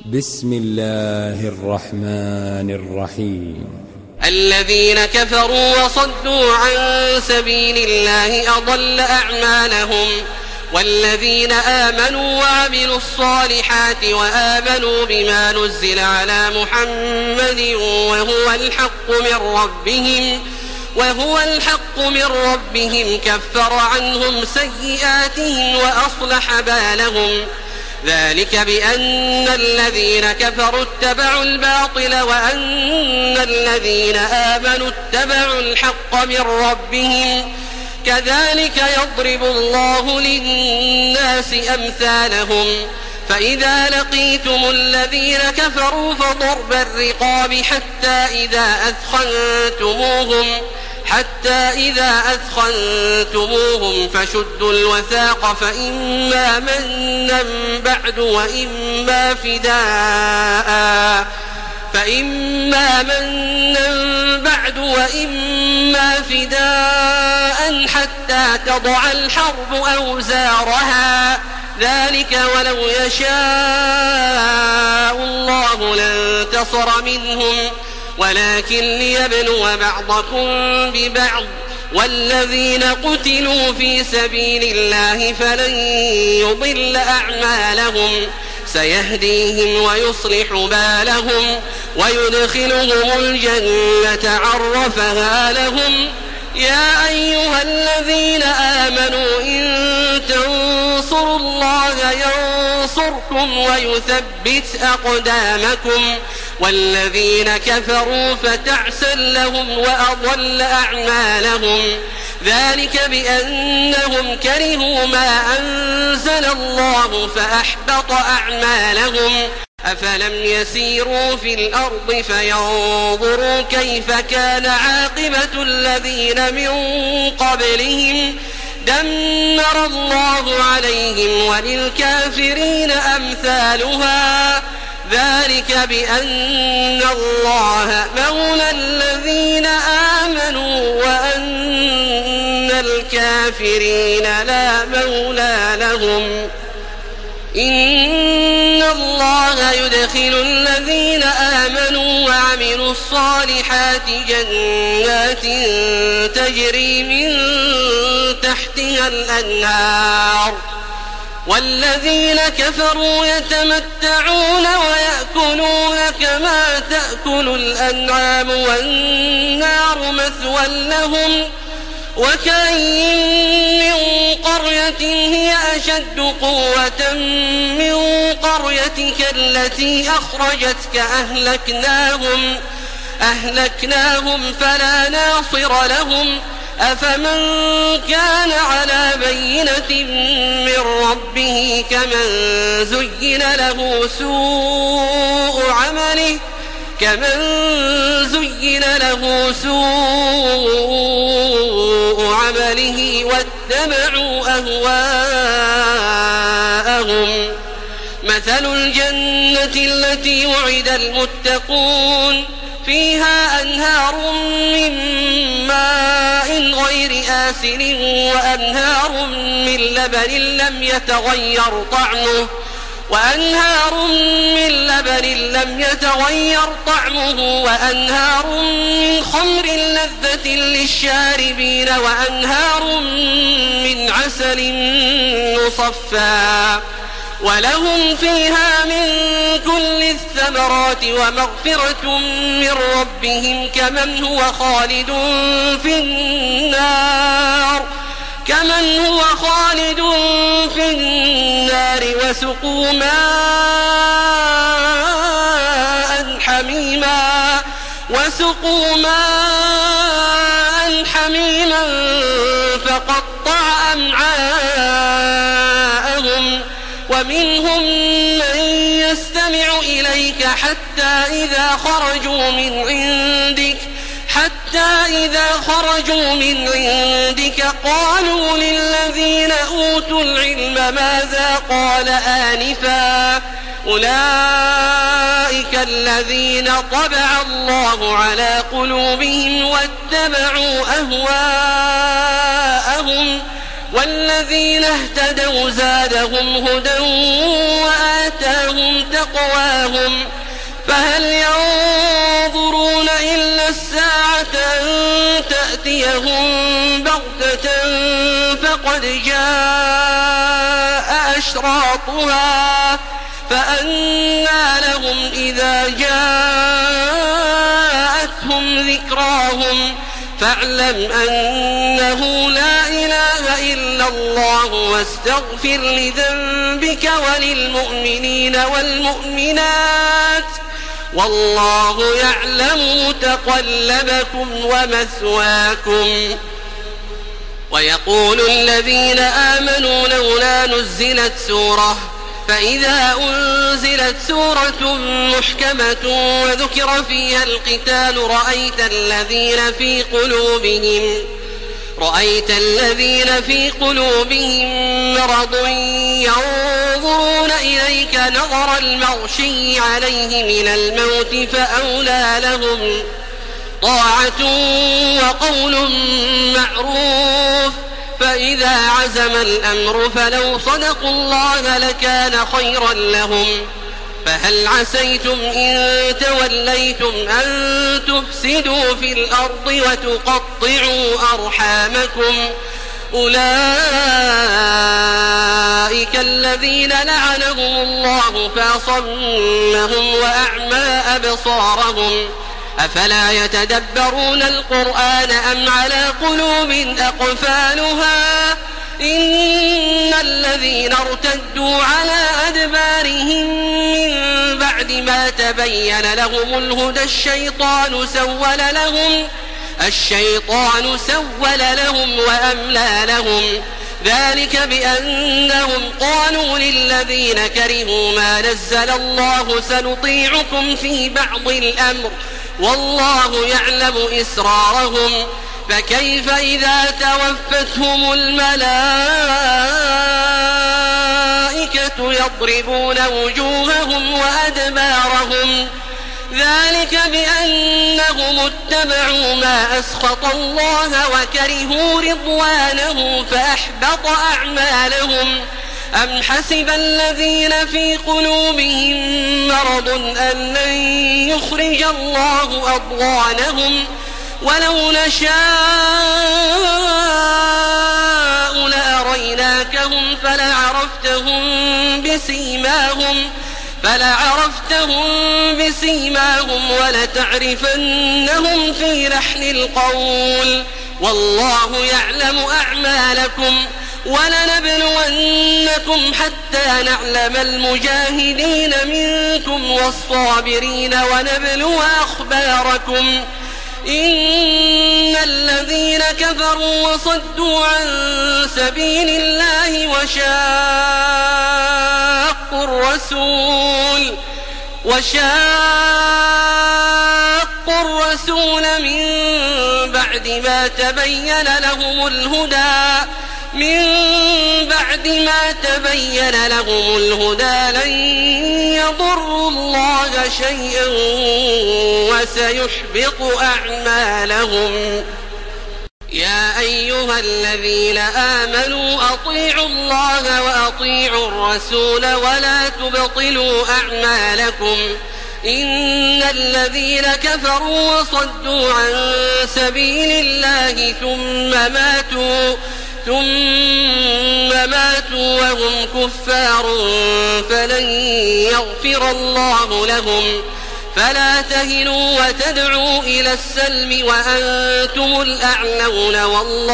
بسم الله الرحمن الرحيم. الذين كفروا وصدوا عن سبيل الله أضل أعمالهم، والذين آمنوا وعملوا الصالحات وآمنوا بما نزل على محمد وهو الحق من ربهم كفر عنهم سيئاتهم وأصلح بالهم. ذلك بأن الذين كفروا اتبعوا الباطل وأن الذين آمنوا اتبعوا الحق من ربهم. كذلك يضرب الله للناس أمثالهم. فإذا لقيتم الذين كفروا فضرب الرقاب حتى إذا أثخنتموهم فشدوا الوثاق فإما منا بعد وإما فداء حتى تضع الحرب أوزارها. ذلك ولو يشاء الله لانتصر منهم ولكن ليبلو بعضكم ببعض. والذين قتلوا في سبيل الله فلن يضل أعمالهم، سيهديهم ويصلح بالهم ويدخلهم الجنة عرفها لهم. يا أيها الذين آمنوا إن تنصروا الله ينصركم ويثبت أقدامكم. والذين كفروا فتعسا لهم وأضل أعمالهم. ذلك بأنهم كرهوا ما أنزل الله فأحبط أعمالهم. أفلم يسيروا في الأرض فينظروا كيف كان عاقبة الذين من قبلهم. دمر الله عليهم وللكافرين أمثالها. ذلك بأن الله مولى الذين آمنوا وأن الكافرين لا مولى لهم. إن الله يدخل الذين آمنوا وعملوا الصالحات جنات تجري من تحتها الأنهار، والذين كفروا يتمتعون ويأكلون كما تأكل الأنعام والنار مثوى لهم. وكأين من قرية هي أشد قوة من قريتك التي أخرجتك أهلكناهم فلا ناصر لهم. أفمن كان على بينة من ربه كمن زين له سوء عمله واتبعوا أهواءهم. مثل الجنة التي وعد المتقون فيها أنهار من ماء غير آسن وأنهار من لبن لم يتغير طعمه وأنهار من خمر لذة للشاربين وأنهار من عسل مصفى ولهم فيها من كل الثمرات ومغفرة من ربهم كمن هو خالد في النار وسقوا ماء حميما فقطع أمعاءهم. ومنهم من يستمع إليك حتى إذا خرجوا من عندك قالوا للذين أوتوا العلم ماذا قال آنفا. أولئك الذين طبع الله على قلوبهم واتبعوا أهواءهم. والذين اهتدوا زادهم هدى وآتاهم تقواهم فهل ينظرون إلا الساعة أن تأتيهم بغتة فقد جاء أشراطها فأنى لهم إذا جاءتهم ذكراهم فاعلم أنه لا إله إلا الله واستغفر لذنبك وللمؤمنين والمؤمنات والله يعلم متقلبكم ومثواكم. ويقول الذين آمنوا لولا نزلت سورة فإذا أنزلت سورة محكمة وذكر فيها القتال رأيت الذين في قلوبهم مرض ينظرون إليك نظر المغشي عليه من الموت فأولى لهم طاعة وقول معروف فإذا عزم الأمر فلو صدقوا الله لكان خيرا لهم فهل عسيتم إن توليتم أن تفسدوا في الأرض وتقطعوا أرحامكم أولئك الذين لعنهم الله فأصمهم وأعمى أبصارهم أفلا يتدبرون القرآن أم على قلوب أقفالها إن الذين ارتدوا على أدبارهم من بعد ما تبين لهم الهدى الشيطان سول لهم وأملى لهم ذلك بأنهم قالوا للذين كرهوا ما نزل الله سنطيعكم في بعض الأمر والله يعلم إسرارهم فكيف إذا توفتهم الملائكة يضربون وجوههم وأدبارهم ذلك بأنهم اتبعوا ما أسخط الله وكرهوا رضوانه فأحبط أعمالهم أم حسب الذين في قلوبهم مرض أن لن يخرج الله أضغانهم ولو نشاء لأريناكهم فلعرفتهم بسيماهم ولتعرفنهم في لحن القول والله يعلم أعمالكم ولنبلونكم حتى نعلم المجاهدين منكم والصابرين ونبلو أخباركم إن الذين كفروا وصدوا عن سبيل الله وشاقوا الرسول من بعد ما تبين لهم الهدى لن يضروا الله شيئا وسيحبط أعمالهم. يا أيها الذين آمنوا أطيعوا الله وأطيعوا الرسول ولا تبطلوا أعمالكم إن الذين كفروا وصدوا عن سبيل الله ثم ماتوا وهم كفار فلن يغفر الله لهم فلا تهنوا وتدعوا إلى السلم وأنتم الأعلون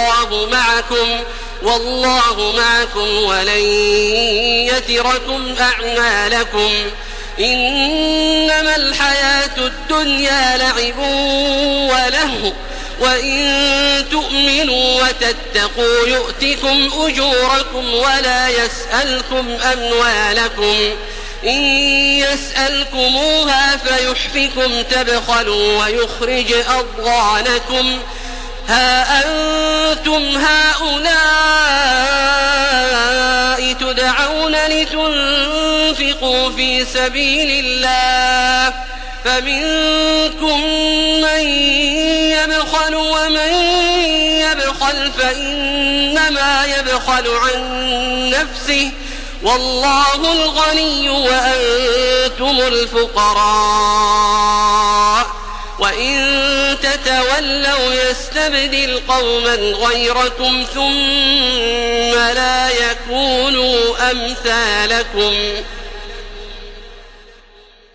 والله معكم ولن يتركم أعمالكم إنما الحياة الدنيا لعب ولهو وإن تؤمنوا وتتقوا يؤتكم أجوركم ولا يسألكم أموالكم إن يسألكموها فيحفكم تبخلوا ويخرج أضغانكم ها أنتم هؤلاء تدعون لتنفقوا في سبيل الله فمنكم من يبخل ومن يبخل فإنما يبخل عن نفسه والله الغني وأنتم الفقراء وإن تتولوا يستبدل قوما غيركم ثم لا يكونوا أمثالكم